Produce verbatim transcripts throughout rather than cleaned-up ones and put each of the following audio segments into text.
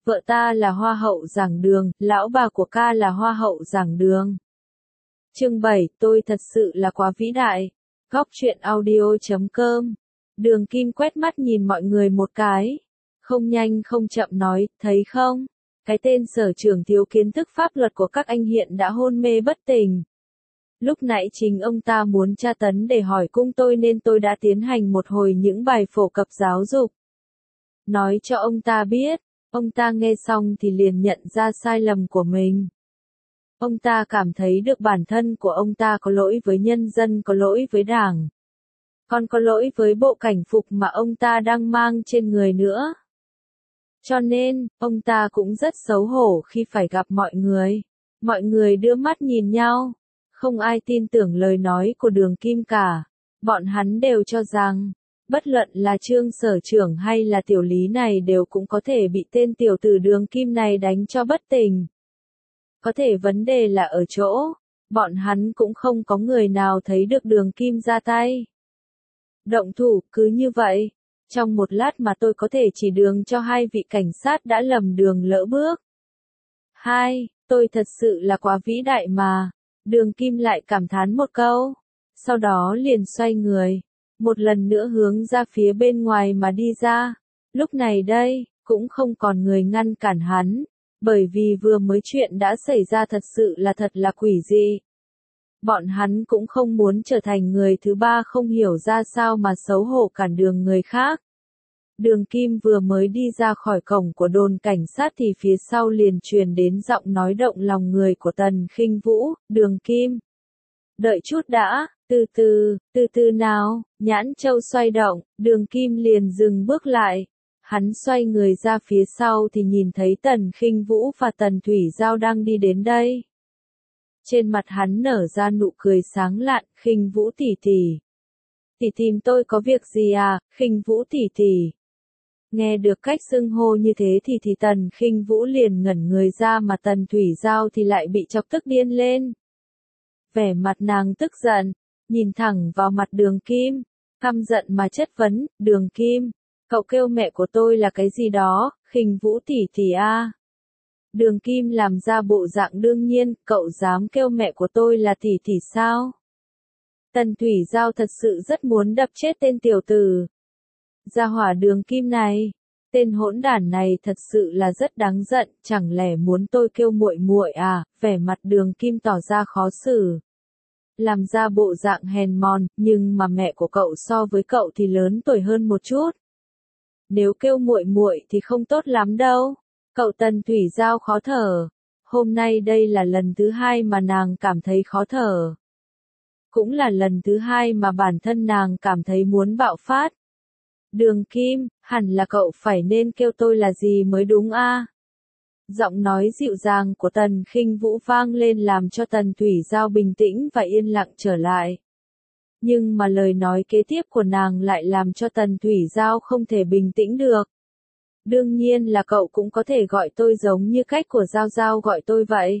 Vợ ta là hoa hậu giảng đường, lão bà của ca là hoa hậu giảng đường. Chương bảy, tôi thật sự là quá vĩ đại. Góc truyện audio chấm com. Đường Kim quét mắt nhìn mọi người một cái. Không nhanh không chậm nói, thấy không? Cái tên sở trưởng thiếu kiến thức pháp luật của các anh hiện đã hôn mê bất tỉnh. Lúc nãy chính ông ta muốn tra tấn để hỏi cung tôi nên tôi đã tiến hành một hồi những bài phổ cập giáo dục. Nói cho ông ta biết, ông ta nghe xong thì liền nhận ra sai lầm của mình. Ông ta cảm thấy được bản thân của ông ta có lỗi với nhân dân, có lỗi với đảng. Còn có lỗi với bộ cảnh phục mà ông ta đang mang trên người nữa. Cho nên, ông ta cũng rất xấu hổ khi phải gặp mọi người. Mọi người đưa mắt nhìn nhau. Không ai tin tưởng lời nói của Đường Kim cả. Bọn hắn đều cho rằng, bất luận là Trương sở trưởng hay là tiểu lý này đều cũng có thể bị tên tiểu tử Đường Kim này đánh cho bất tỉnh. Có thể vấn đề là ở chỗ, bọn hắn cũng không có người nào thấy được Đường Kim ra tay. Động thủ, cứ như vậy. Trong một lát mà tôi có thể chỉ đường cho hai vị cảnh sát đã lầm đường lỡ bước. Hai, tôi thật sự là quá vĩ đại mà. Đường Kim lại cảm thán một câu. Sau đó liền xoay người. Một lần nữa hướng ra phía bên ngoài mà đi ra. Lúc này đây, cũng không còn người ngăn cản hắn. Bởi vì vừa mới chuyện đã xảy ra thật sự là thật là quỷ dị. Bọn hắn cũng không muốn trở thành người thứ ba không hiểu ra sao mà xấu hổ cản đường người khác. Đường Kim vừa mới đi ra khỏi cổng của đồn cảnh sát thì phía sau liền truyền đến giọng nói động lòng người của Tần Khinh Vũ, Đường Kim. Đợi chút đã, từ từ, từ từ nào, nhãn châu xoay động, Đường Kim liền dừng bước lại. Hắn xoay người ra phía sau thì nhìn thấy Tần Khinh Vũ và Tần Thủy Giao đang đi đến đây. Trên mặt hắn nở ra nụ cười sáng lạn, Khinh Vũ tỷ tỷ. Tỷ tìm tôi có việc gì à, Khinh Vũ tỷ tỷ. Nghe được cách xưng hô như thế thì thì Tần Khinh Vũ liền ngẩn người ra mà Tần Thủy Giao thì lại bị chọc tức điên lên. Vẻ mặt nàng tức giận, nhìn thẳng vào mặt Đường Kim, căm giận mà chất vấn, Đường Kim, cậu kêu mẹ của tôi là cái gì đó, Khinh Vũ tỷ tỷ a. Đường Kim làm ra bộ dạng đương nhiên, cậu dám kêu mẹ của tôi là tỷ tỷ sao? Tần Thủy Giao thật sự rất muốn đập chết tên tiểu tử. Gia hỏa Đường Kim này, tên hỗn đản này thật sự là rất đáng giận, chẳng lẽ muốn tôi kêu muội muội à? Vẻ mặt Đường Kim tỏ ra khó xử. Làm ra bộ dạng hèn mòn, nhưng mà mẹ của cậu so với cậu thì lớn tuổi hơn một chút. Nếu kêu muội muội thì không tốt lắm đâu. Cậu Tần Thủy Giao khó thở. Hôm nay đây là lần thứ hai mà nàng cảm thấy khó thở. Cũng là lần thứ hai mà bản thân nàng cảm thấy muốn bạo phát. Đường Kim, hẳn là cậu phải nên kêu tôi là gì mới đúng a? Giọng nói dịu dàng của Tần Khinh Vũ vang lên làm cho Tần Thủy Giao bình tĩnh và yên lặng trở lại. Nhưng mà lời nói kế tiếp của nàng lại làm cho Tần Thủy Giao không thể bình tĩnh được. Đương nhiên là cậu cũng có thể gọi tôi giống như cách của Giao Giao gọi tôi vậy.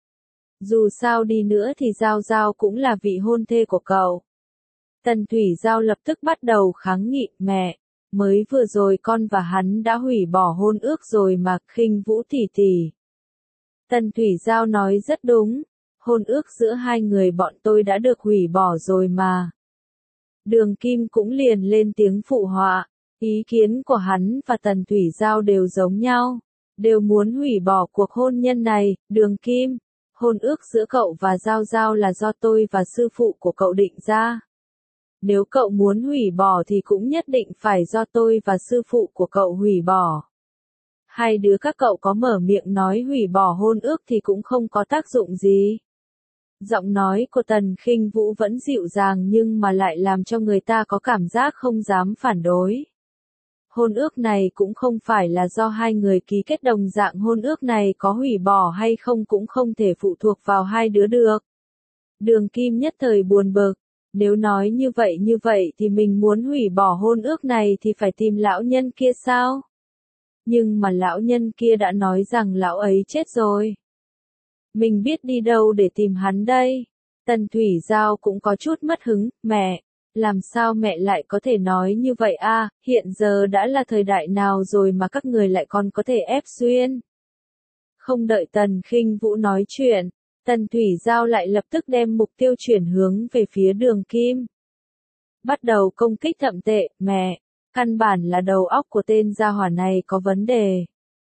Dù sao đi nữa thì Giao Giao cũng là vị hôn thê của cậu. Tần Thủy Giao lập tức bắt đầu kháng nghị, mẹ, mới vừa rồi con và hắn đã hủy bỏ hôn ước rồi mà, Khinh Vũ tỷ tỷ. Tần Thủy Giao nói rất đúng, hôn ước giữa hai người bọn tôi đã được hủy bỏ rồi mà. Đường Kim cũng liền lên tiếng phụ họa. Ý kiến của hắn và Tần Thủy Giao đều giống nhau, đều muốn hủy bỏ cuộc hôn nhân này. Đường Kim, hôn ước giữa cậu và Giao Giao là do tôi và sư phụ của cậu định ra. Nếu cậu muốn hủy bỏ thì cũng nhất định phải do tôi và sư phụ của cậu hủy bỏ. Hai đứa các cậu có mở miệng nói hủy bỏ hôn ước thì cũng không có tác dụng gì. Giọng nói của Tần Khinh Vũ vẫn dịu dàng nhưng mà lại làm cho người ta có cảm giác không dám phản đối. Hôn ước này cũng không phải là do hai người ký kết, đồng dạng hôn ước này có hủy bỏ hay không cũng không thể phụ thuộc vào hai đứa được. Đường Kim nhất thời buồn bực, nếu nói như vậy như vậy thì mình muốn hủy bỏ hôn ước này thì phải tìm lão nhân kia sao? Nhưng mà lão nhân kia đã nói rằng lão ấy chết rồi. Mình biết đi đâu để tìm hắn đây? Tần Thủy Giao cũng có chút mất hứng, mẹ, Làm sao mẹ lại có thể nói như vậy a? Hiện giờ đã là thời đại nào rồi mà các người lại còn có thể ép duyên? Không đợi Tần Khinh Vũ nói chuyện, Tần Thủy Giao lại lập tức đem mục tiêu chuyển hướng về phía Đường Kim. Bắt đầu công kích thậm tệ, mẹ, căn bản là đầu óc của tên gia hỏa này có vấn đề.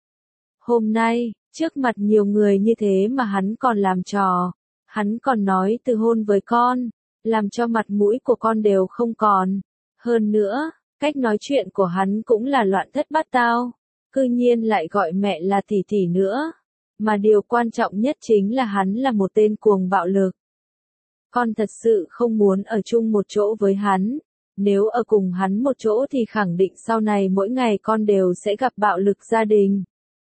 Hôm nay, trước mặt nhiều người như thế mà hắn còn làm trò, hắn còn nói từ hôn với con, làm cho mặt mũi của con đều không còn. Hơn nữa, cách nói chuyện của hắn cũng là loạn thất bát tao, cư nhiên lại gọi mẹ là tỷ tỷ nữa. Mà điều quan trọng nhất chính là hắn là một tên cuồng bạo lực. Con thật sự không muốn ở chung một chỗ với hắn. Nếu ở cùng hắn một chỗ thì khẳng định sau này mỗi ngày con đều sẽ gặp bạo lực gia đình.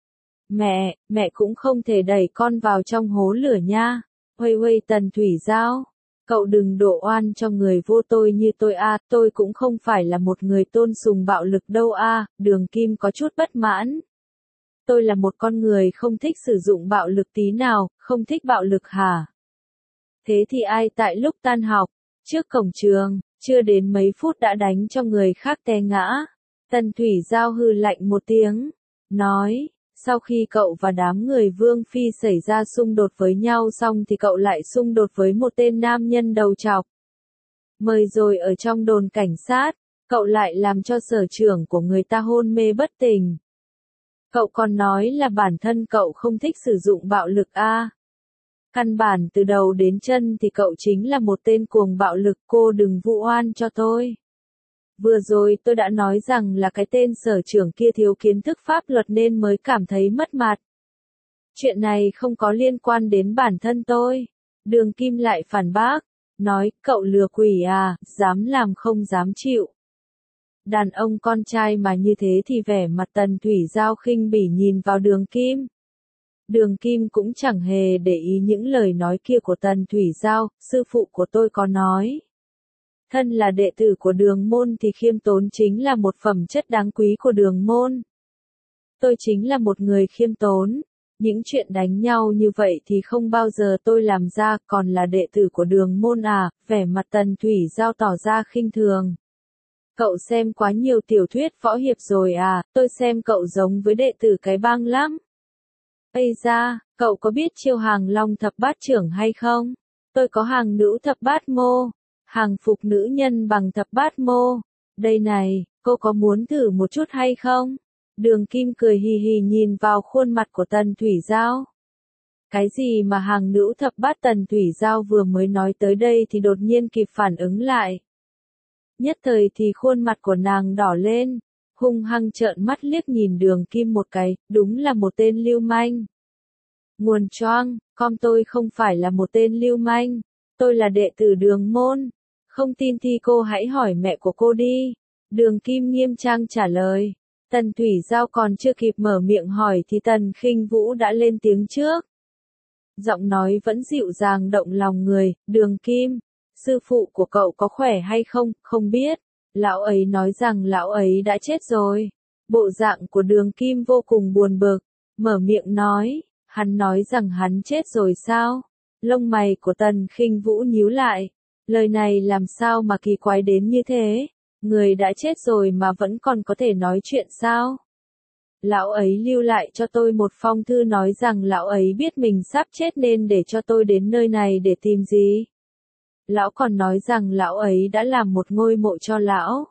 Mẹ, mẹ cũng không thể đẩy con vào trong hố lửa nha. Huây huây Tần Thủy Giao, cậu đừng đổ oan cho người vô tội như tôi a, tôi cũng không phải là một người tôn sùng bạo lực đâu a. Đường Kim có chút bất mãn. Tôi là một con người không thích sử dụng bạo lực tí nào, không thích bạo lực hả? Thế thì ai tại lúc tan học, trước cổng trường, chưa đến mấy phút đã đánh cho người khác té ngã? Tần Thủy Giao hừ lạnh một tiếng, nói, sau khi cậu và đám người Vương Phi xảy ra xung đột với nhau xong thì cậu lại xung đột với một tên nam nhân đầu trọc. Mời rồi ở trong đồn cảnh sát, cậu lại làm cho sở trưởng của người ta hôn mê bất tỉnh. Cậu còn nói là bản thân cậu không thích sử dụng bạo lực a. Căn bản từ đầu đến chân thì cậu chính là một tên cuồng bạo lực, cô đừng vu oan cho tôi. Vừa rồi tôi đã nói rằng là cái tên sở trưởng kia thiếu kiến thức pháp luật nên mới cảm thấy mất mặt. Chuyện này không có liên quan đến bản thân tôi. Đường Kim lại phản bác, nói, cậu lừa quỷ à, dám làm không dám chịu. Đàn ông con trai mà như thế thì vẻ mặt Tần Thủy Giao khinh bỉ nhìn vào Đường Kim. Đường Kim cũng chẳng hề để ý những lời nói kia của Tần Thủy Giao, sư phụ của tôi có nói. Thân là đệ tử của Đường môn thì khiêm tốn chính là một phẩm chất đáng quý của Đường môn. Tôi chính là một người khiêm tốn. Những chuyện đánh nhau như vậy thì không bao giờ tôi làm ra, còn là đệ tử của Đường môn à, vẻ mặt Tần Thủy Giao tỏ ra khinh thường. Cậu xem quá nhiều tiểu thuyết võ hiệp rồi à, tôi xem cậu giống với đệ tử cái bang lắm. Ây da, cậu có biết chiêu hàng long thập bát trưởng hay không? Tôi có hàng nữ thập bát mô, hàng phục nữ nhân bằng thập bát mô. Đây này, cô có muốn thử một chút hay không? Đường Kim cười hì hì nhìn vào khuôn mặt của Tần Thủy Giao. Cái gì mà hàng nữ thập bát? Tần Thủy Giao vừa mới nói tới đây thì đột nhiên kịp phản ứng lại. Nhất thời thì khuôn mặt của nàng đỏ lên, hung hăng trợn mắt liếc nhìn Đường Kim một cái, đúng là một tên lưu manh. Nguồn choang, con tôi không phải là một tên lưu manh, tôi là đệ tử Đường môn, không tin thì cô hãy hỏi mẹ của cô đi. Đường Kim nghiêm trang trả lời. Tần Thủy Giao còn chưa kịp mở miệng hỏi thì Tần Khinh Vũ đã lên tiếng trước. Giọng nói vẫn dịu dàng động lòng người, Đường Kim, sư phụ của cậu có khỏe hay không, không biết. Lão ấy nói rằng lão ấy đã chết rồi. Bộ dạng của Đường Kim vô cùng buồn bực, mở miệng nói, hắn nói rằng hắn chết rồi sao? Lông mày của Tần Khinh Vũ nhíu lại, lời này làm sao mà kỳ quái đến như thế? Người đã chết rồi mà vẫn còn có thể nói chuyện sao? Lão ấy lưu lại cho tôi một phong thư nói rằng lão ấy biết mình sắp chết nên để cho tôi đến nơi này để tìm gì? Lão còn nói rằng lão ấy đã làm một ngôi mộ cho lão.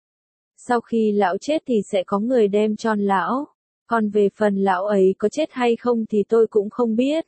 Sau khi lão chết thì sẽ có người đem tròn lão. Còn về phần lão ấy có chết hay không thì tôi cũng không biết.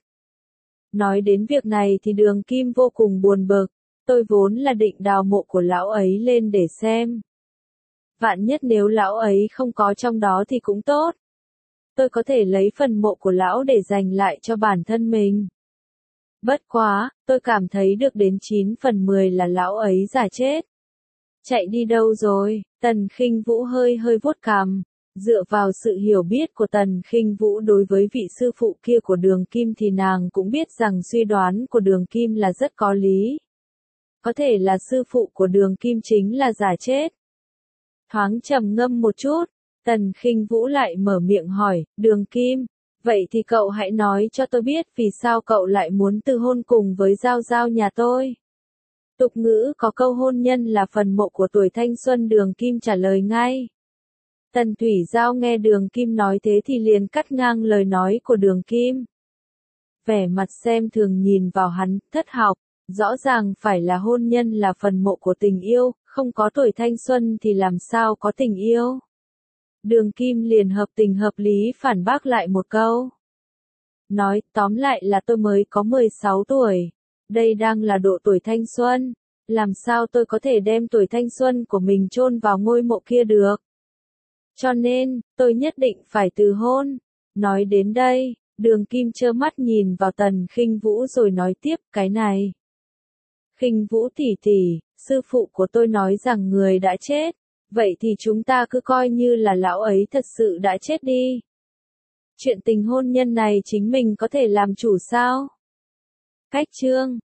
Nói đến việc này thì Đường Kim vô cùng buồn bực. Tôi vốn là định đào mộ của lão ấy lên để xem. Vạn nhất nếu lão ấy không có trong đó thì cũng tốt. Tôi có thể lấy phần mộ của lão để dành lại cho bản thân mình. Bất quá, tôi cảm thấy được đến chín phần mười là lão ấy giả chết. Chạy đi đâu rồi? Tần Khinh Vũ hơi hơi vuốt cằm. Dựa vào sự hiểu biết của Tần Khinh Vũ đối với vị sư phụ kia của Đường Kim thì nàng cũng biết rằng suy đoán của Đường Kim là rất có lý. Có thể là sư phụ của Đường Kim chính là giả chết. Thoáng trầm ngâm một chút, Tần Khinh Vũ lại mở miệng hỏi, Đường Kim, vậy thì cậu hãy nói cho tôi biết vì sao cậu lại muốn từ hôn cùng với Giao Giao nhà tôi. Tục ngữ có câu hôn nhân là phần mộ của tuổi thanh xuân, Đường Kim trả lời ngay. Tần Thủy Giao nghe Đường Kim nói thế thì liền cắt ngang lời nói của Đường Kim. Vẻ mặt xem thường nhìn vào hắn, thất học, rõ ràng phải là hôn nhân là phần mộ của tình yêu, không có tuổi thanh xuân thì làm sao có tình yêu. Đường Kim liền hợp tình hợp lý phản bác lại một câu. Nói, tóm lại là tôi mới có mười sáu tuổi. Đây đang là độ tuổi thanh xuân. Làm sao tôi có thể đem tuổi thanh xuân của mình chôn vào ngôi mộ kia được. Cho nên, tôi nhất định phải từ hôn. Nói đến đây, Đường Kim trơ mắt nhìn vào Tần Khinh Vũ rồi nói tiếp, cái này. Khinh Vũ tỷ tỷ, sư phụ của tôi nói rằng người đã chết. Vậy thì chúng ta cứ coi như là lão ấy thật sự đã chết đi. Chuyện tình hôn nhân này chính mình có thể làm chủ sao? Cách chương